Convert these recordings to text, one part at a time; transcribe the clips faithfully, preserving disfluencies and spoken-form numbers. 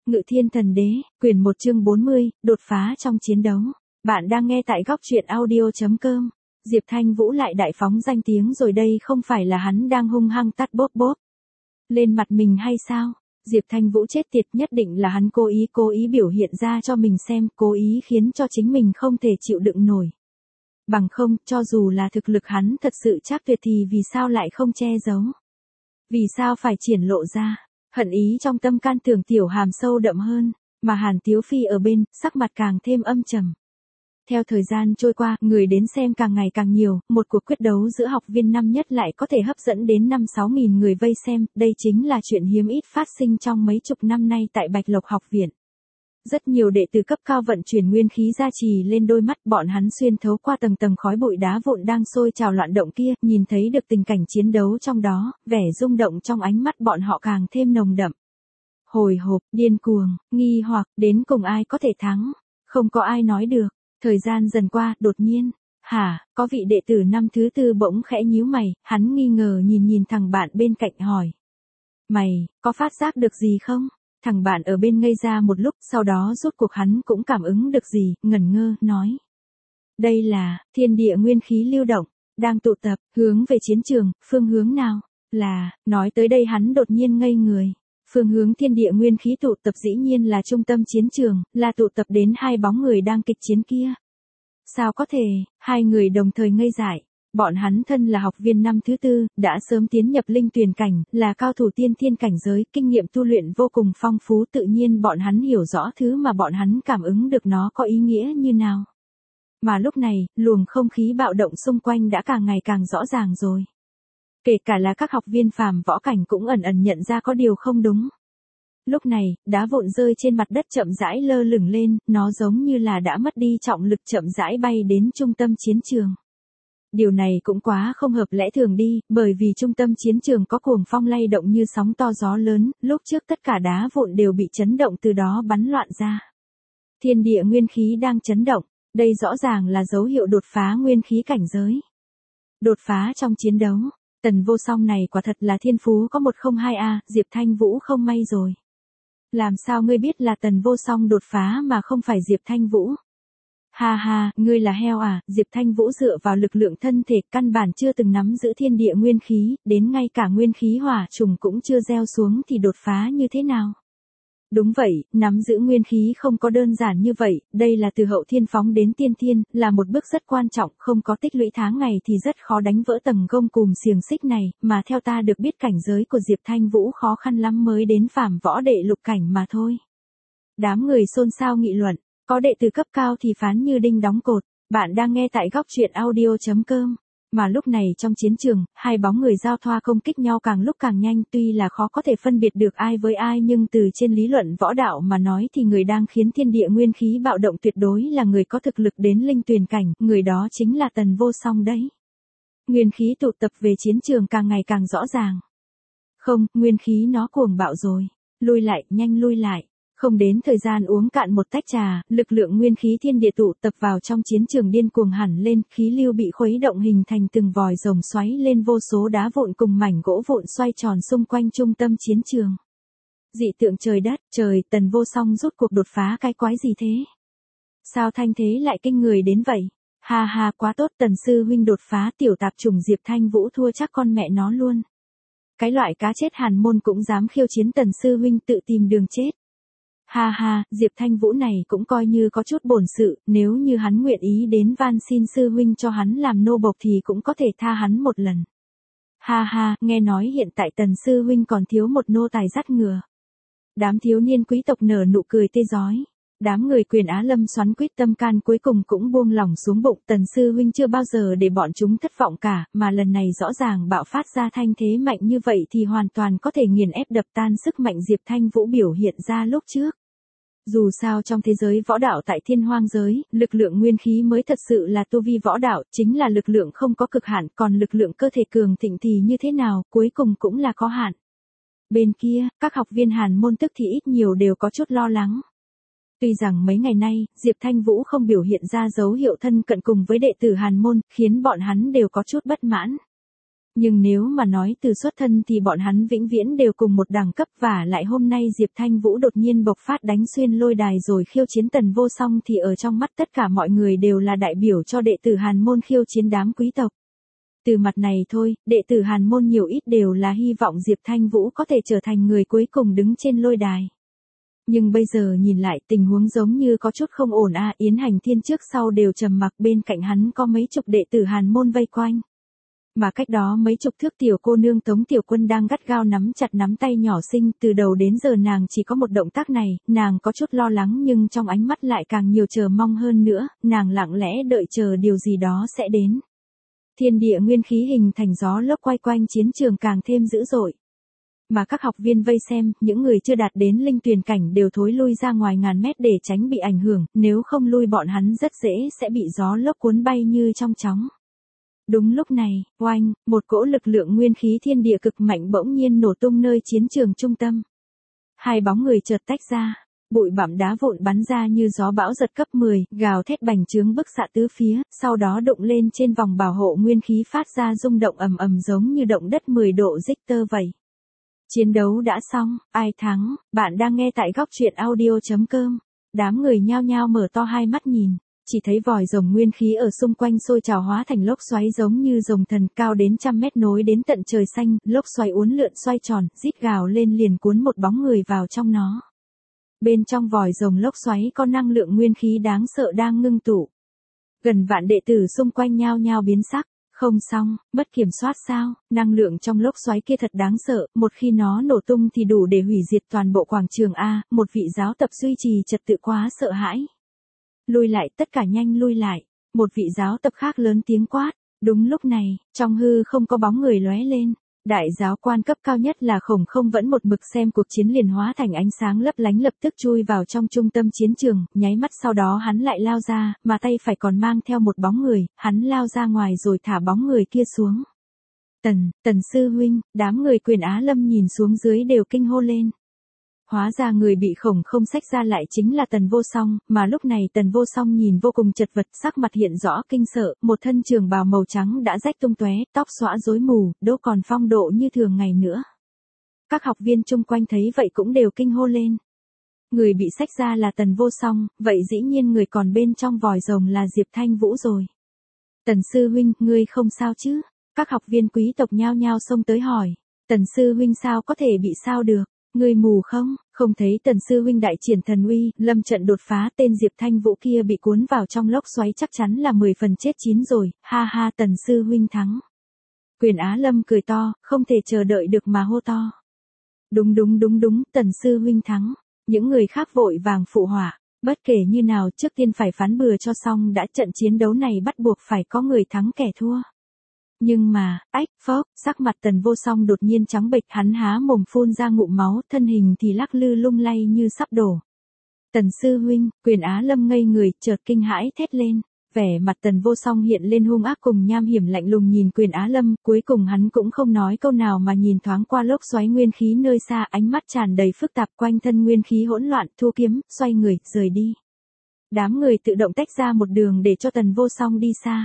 Ngự Thiên Thần Đế, quyển một chương bốn mươi, đột phá trong chiến đấu. Bạn đang nghe tại góc truyện audio chấm com. Diệp Thanh Vũ lại đại phóng danh tiếng rồi đây, không phải là hắn đang hung hăng tát bốp bốp lên mặt mình hay sao? Diệp Thanh Vũ chết tiệt, nhất định là hắn cố ý cố ý biểu hiện ra cho mình xem, cố ý khiến cho chính mình không thể chịu đựng nổi. Bằng không, cho dù là thực lực hắn thật sự chắc tuyệt thì vì sao lại không che giấu? Vì sao phải triển lộ ra? Hận ý trong tâm can tưởng tiểu hàm sâu đậm hơn, mà Hàn Tiếu Phi ở bên, sắc mặt càng thêm âm trầm. Theo thời gian trôi qua, người đến xem càng ngày càng nhiều, một cuộc quyết đấu giữa học viên năm nhất lại có thể hấp dẫn đến năm sáu nghìn người vây xem, đây chính là chuyện hiếm ít phát sinh trong mấy chục năm nay tại Bạch Lộc học viện. Rất nhiều đệ tử cấp cao vận chuyển nguyên khí gia trì lên đôi mắt, bọn hắn xuyên thấu qua tầng tầng khói bụi đá vụn đang sôi trào loạn động kia, nhìn thấy được tình cảnh chiến đấu trong đó, vẻ rung động trong ánh mắt bọn họ càng thêm nồng đậm. Hồi hộp, điên cuồng, nghi hoặc, đến cùng ai có thể thắng? Không có ai nói được. Thời gian dần qua, đột nhiên, hả, có vị đệ tử năm thứ tư bỗng khẽ nhíu mày, hắn nghi ngờ nhìn nhìn thằng bạn bên cạnh hỏi. Mày, có phát giác được gì không? Thằng bạn ở bên ngây ra một lúc, sau đó rốt cuộc hắn cũng cảm ứng được gì, ngẩn ngơ, nói. Đây là, thiên địa nguyên khí lưu động, đang tụ tập, hướng về chiến trường, phương hướng nào? Là, nói tới đây hắn đột nhiên ngây người. Phương hướng thiên địa nguyên khí tụ tập dĩ nhiên là trung tâm chiến trường, là tụ tập đến hai bóng người đang kịch chiến kia. Sao có thể, hai người đồng thời ngây dại. Bọn hắn thân là học viên năm thứ tư, đã sớm tiến nhập linh tuyền cảnh, là cao thủ tiên thiên cảnh giới, kinh nghiệm tu luyện vô cùng phong phú, tự nhiên bọn hắn hiểu rõ thứ mà bọn hắn cảm ứng được nó có ý nghĩa như nào. Mà lúc này, luồng không khí bạo động xung quanh đã càng ngày càng rõ ràng rồi. Kể cả là các học viên phàm võ cảnh cũng ẩn ẩn nhận ra có điều không đúng. Lúc này, đá vụn rơi trên mặt đất chậm rãi lơ lửng lên, nó giống như là đã mất đi trọng lực chậm rãi bay đến trung tâm chiến trường. Điều này cũng quá không hợp lẽ thường đi, bởi vì trung tâm chiến trường có cuồng phong lay động như sóng to gió lớn, lúc trước tất cả đá vụn đều bị chấn động từ đó bắn loạn ra. Thiên địa nguyên khí đang chấn động, đây rõ ràng là dấu hiệu đột phá nguyên khí cảnh giới. Đột phá trong chiến đấu. Tần Vô Song này quả thật là thiên phú có một không hai a, Diệp Thanh Vũ không may rồi. Làm sao ngươi biết là Tần Vô Song đột phá mà không phải Diệp Thanh Vũ? Ha ha, ngươi là heo à? Diệp Thanh Vũ dựa vào lực lượng thân thể căn bản chưa từng nắm giữ thiên địa nguyên khí, đến ngay cả nguyên khí hỏa trùng cũng chưa gieo xuống thì đột phá như thế nào? Đúng vậy, nắm giữ nguyên khí không có đơn giản như vậy, đây là từ hậu thiên phóng đến tiên thiên, là một bước rất quan trọng, không có tích lũy tháng ngày thì rất khó đánh vỡ tầng gông cùm xiềng xích này, mà theo ta được biết cảnh giới của Diệp Thanh Vũ khó khăn lắm mới đến phàm võ đệ lục cảnh mà thôi. Đám người xôn xao nghị luận, có đệ tử cấp cao thì phán như đinh đóng cột, bạn đang nghe tại góc truyện audio chấm com. Mà lúc này trong chiến trường, hai bóng người giao thoa công kích nhau càng lúc càng nhanh, tuy là khó có thể phân biệt được ai với ai nhưng từ trên lý luận võ đạo mà nói thì người đang khiến thiên địa nguyên khí bạo động tuyệt đối là người có thực lực đến linh tuyền cảnh, người đó chính là Tần Vô Song đấy. Nguyên khí tụ tập về chiến trường càng ngày càng rõ ràng. Không, nguyên khí nó cuồng bạo rồi. Lui lại, nhanh lui lại. Không đến thời gian uống cạn một tách trà, lực lượng nguyên khí thiên địa tụ tập vào trong chiến trường điên cuồng hẳn lên, khí lưu bị khuấy động hình thành từng vòi rồng xoáy lên, vô số đá vụn cùng mảnh gỗ vụn xoay tròn xung quanh trung tâm chiến trường. Dị tượng trời đất, trời, Tần Vô Song rút cuộc đột phá cái quái gì thế? Sao thanh thế lại kinh người đến vậy? Ha ha, quá tốt, Tần sư huynh đột phá, tiểu tạp chủng Diệp Thanh Vũ thua chắc con mẹ nó luôn. Cái loại cá chết Hàn môn cũng dám khiêu chiến Tần sư huynh, tự tìm đường chết. Ha ha, Diệp Thanh Vũ này cũng coi như có chút bổn sự, nếu như hắn nguyện ý đến van xin sư huynh cho hắn làm nô bộc thì cũng có thể tha hắn một lần. Ha ha, nghe nói hiện tại Tần sư huynh còn thiếu một nô tài dắt ngựa. Đám thiếu niên quý tộc nở nụ cười tê rói. Đám người Quyền Á Lâm xoắn quýt tâm can cuối cùng cũng buông lỏng xuống bụng, Tần sư huynh chưa bao giờ để bọn chúng thất vọng cả, mà lần này rõ ràng bạo phát ra thanh thế mạnh như vậy thì hoàn toàn có thể nghiền ép đập tan sức mạnh Diệp Thanh Vũ biểu hiện ra lúc trước. Dù sao trong thế giới võ đạo tại thiên hoang giới, lực lượng nguyên khí mới thật sự là tu vi võ đạo, chính là lực lượng không có cực hạn, còn lực lượng cơ thể cường thịnh thì như thế nào, cuối cùng cũng là có hạn. Bên kia, các học viên Hàn môn tức thì ít nhiều đều có chút lo lắng. Tuy rằng mấy ngày nay, Diệp Thanh Vũ không biểu hiện ra dấu hiệu thân cận cùng với đệ tử Hàn môn, khiến bọn hắn đều có chút bất mãn. Nhưng nếu mà nói từ xuất thân thì bọn hắn vĩnh viễn đều cùng một đẳng cấp, và lại hôm nay Diệp Thanh Vũ đột nhiên bộc phát đánh xuyên lôi đài rồi khiêu chiến Tần Vô Song thì ở trong mắt tất cả mọi người đều là đại biểu cho đệ tử Hàn môn khiêu chiến đám quý tộc. Từ mặt này thôi, đệ tử Hàn môn nhiều ít đều là hy vọng Diệp Thanh Vũ có thể trở thành người cuối cùng đứng trên lôi đài. Nhưng bây giờ nhìn lại tình huống giống như có chút không ổn a. Yến Hành Thiên trước sau đều trầm mặc, bên cạnh hắn có mấy chục đệ tử Hàn môn vây quanh. Mà cách đó mấy chục thước tiểu cô nương Tống Tiểu Quân đang gắt gao nắm chặt nắm tay nhỏ xinh, từ đầu đến giờ nàng chỉ có một động tác này, nàng có chút lo lắng nhưng trong ánh mắt lại càng nhiều chờ mong hơn nữa, nàng lặng lẽ đợi chờ điều gì đó sẽ đến. Thiên địa nguyên khí hình thành gió lốc quay quanh chiến trường càng thêm dữ dội. Mà các học viên vây xem, những người chưa đạt đến linh tuyền cảnh đều thối lui ra ngoài ngàn mét để tránh bị ảnh hưởng, nếu không lui bọn hắn rất dễ sẽ bị gió lốc cuốn bay như trong chóng. Đúng lúc này, oanh, một cỗ lực lượng nguyên khí thiên địa cực mạnh bỗng nhiên nổ tung nơi chiến trường trung tâm. Hai bóng người chợt tách ra, bụi bặm đá vụn bắn ra như gió bão giật cấp mười, gào thét bành trướng bức xạ tứ phía, sau đó đụng lên trên vòng bảo hộ nguyên khí phát ra rung động ầm ầm giống như động đất mười độ Richter vậy. Chiến đấu đã xong, ai thắng? Bạn đang nghe tại góc truyện audio chấm com. Đám người nhao nhao mở to hai mắt nhìn, chỉ thấy vòi rồng nguyên khí ở xung quanh sôi trào hóa thành lốc xoáy giống như rồng thần cao đến trăm mét nối đến tận trời xanh, lốc xoáy uốn lượn xoay tròn, rít gào lên liền cuốn một bóng người vào trong nó. Bên trong vòi rồng lốc xoáy có năng lượng nguyên khí đáng sợ đang ngưng tụ. Gần vạn đệ tử xung quanh nhao nhao biến sắc. Không xong, mất kiểm soát sao? Năng lượng trong lốc xoáy kia thật đáng sợ, một khi nó nổ tung thì đủ để hủy diệt toàn bộ quảng trường A. Một vị giáo tập duy trì trật tự quá sợ hãi. Lui lại, tất cả nhanh lui lại. Một vị giáo tập khác lớn tiếng quát. Đúng lúc này, trong hư không có bóng người lóe lên. Đại giáo quan cấp cao nhất là Khổng Không vẫn một mực xem cuộc chiến liền hóa thành ánh sáng lấp lánh lập tức chui vào trong trung tâm chiến trường, nháy mắt sau đó hắn lại lao ra, mà tay phải còn mang theo một bóng người, hắn lao ra ngoài rồi thả bóng người kia xuống. Tần, Tần sư huynh, đám người Quyền Á Lâm nhìn xuống dưới đều kinh hô lên. Hóa ra người bị Khổng Không xách ra lại chính là Tần Vô Song, mà lúc này Tần Vô Song nhìn vô cùng chật vật, sắc mặt hiện rõ kinh sợ, một thân trường bào màu trắng đã rách tung tóe, tóc xõa rối mù, đâu còn phong độ như thường ngày nữa. Các học viên chung quanh thấy vậy cũng đều kinh hô lên. Người bị xách ra là Tần Vô Song, vậy dĩ nhiên người còn bên trong vòi rồng là Diệp Thanh Vũ rồi. Tần sư huynh, ngươi không sao chứ? Các học viên quý tộc nhao nhao xông tới hỏi. Tần sư huynh sao có thể bị sao được? Ngươi mù không? Không thấy Tần sư huynh đại triển thần uy, lâm trận đột phá, tên Diệp Thanh Vũ kia bị cuốn vào trong lốc xoáy chắc chắn là mười phần chết chín rồi, ha ha Tần sư huynh thắng. Quyền Á Lâm cười to, không thể chờ đợi được mà hô to. Đúng đúng đúng đúng, Tần sư huynh thắng. Những người khác vội vàng phụ họa, bất kể như nào trước tiên phải phán bừa cho xong đã, trận chiến đấu này bắt buộc phải có người thắng kẻ thua. Nhưng mà, ách, phốc, sắc mặt Tần Vô Song đột nhiên trắng bệch, hắn há mồm phun ra ngụm máu, thân hình thì lắc lư lung lay như sắp đổ. Tần sư huynh, Quyền Á Lâm ngây người, chợt kinh hãi thét lên. Vẻ mặt Tần Vô Song hiện lên hung ác cùng nham hiểm lạnh lùng nhìn Quyền Á Lâm, cuối cùng hắn cũng không nói câu nào mà nhìn thoáng qua lốc xoáy nguyên khí nơi xa, ánh mắt tràn đầy phức tạp, quanh thân nguyên khí hỗn loạn, thu kiếm, xoay người, rời đi. Đám người tự động tách ra một đường để cho Tần Vô Song đi xa.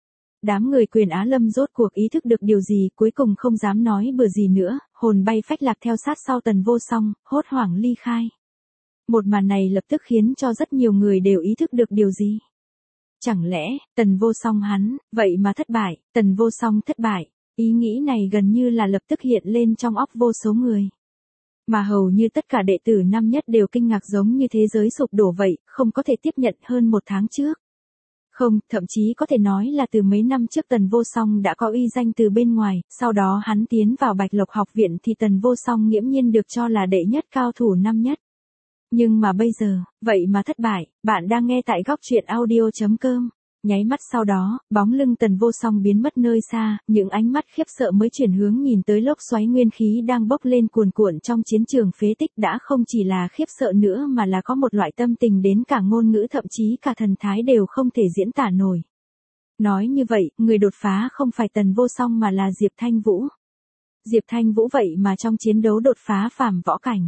Đám người Quyền Á Lâm rốt cuộc ý thức được điều gì, cuối cùng không dám nói bừa gì nữa, hồn bay phách lạc theo sát sau Tần Vô Song, hốt hoảng ly khai. Một màn này lập tức khiến cho rất nhiều người đều ý thức được điều gì. Chẳng lẽ, Tần Vô Song hắn, vậy mà thất bại, Tần Vô Song thất bại, ý nghĩ này gần như là lập tức hiện lên trong óc vô số người. Mà hầu như tất cả đệ tử năm nhất đều kinh ngạc giống như thế giới sụp đổ vậy, không có thể tiếp nhận hơn một tháng trước. Không, thậm chí có thể nói là từ mấy năm trước Tần Vô Song đã có uy danh từ bên ngoài, sau đó hắn tiến vào Bạch Lộc học viện thì Tần Vô Song nghiễm nhiên được cho là đệ nhất cao thủ năm nhất. Nhưng mà bây giờ, vậy mà thất bại, bạn đang nghe tại góc truyện audio chấm com. Nháy mắt sau đó, bóng lưng Tần Vô Song biến mất nơi xa, những ánh mắt khiếp sợ mới chuyển hướng nhìn tới lốc xoáy nguyên khí đang bốc lên cuồn cuộn trong chiến trường phế tích, đã không chỉ là khiếp sợ nữa mà là có một loại tâm tình đến cả ngôn ngữ thậm chí cả thần thái đều không thể diễn tả nổi. Nói như vậy, người đột phá không phải Tần Vô Song mà là Diệp Thanh Vũ. Diệp Thanh Vũ vậy mà trong chiến đấu đột phá phàm võ cảnh.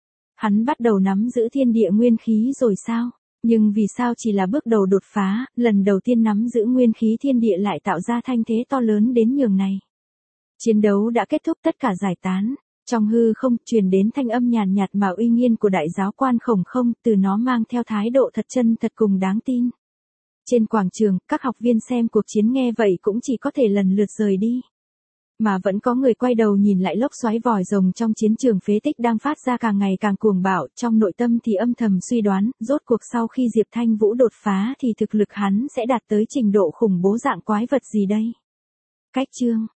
Hắn bắt đầu nắm giữ thiên địa nguyên khí rồi sao? Nhưng vì sao chỉ là bước đầu đột phá, lần đầu tiên nắm giữ nguyên khí thiên địa lại tạo ra thanh thế to lớn đến nhường này? Chiến đấu đã kết thúc, tất cả giải tán. Trong hư không truyền đến thanh âm nhàn nhạt mà uy nghiêm của đại giáo quan Khổng Không, từ nó mang theo thái độ thật chân thật cùng đáng tin. Trên quảng trường, các học viên xem cuộc chiến nghe vậy cũng chỉ có thể lần lượt rời đi. Mà vẫn có người quay đầu nhìn lại lốc xoáy vòi rồng trong chiến trường phế tích đang phát ra càng ngày càng cuồng bạo, trong nội tâm thì âm thầm suy đoán, rốt cuộc sau khi Diệp Thanh Vũ đột phá thì thực lực hắn sẽ đạt tới trình độ khủng bố dạng quái vật gì đây? Cách chương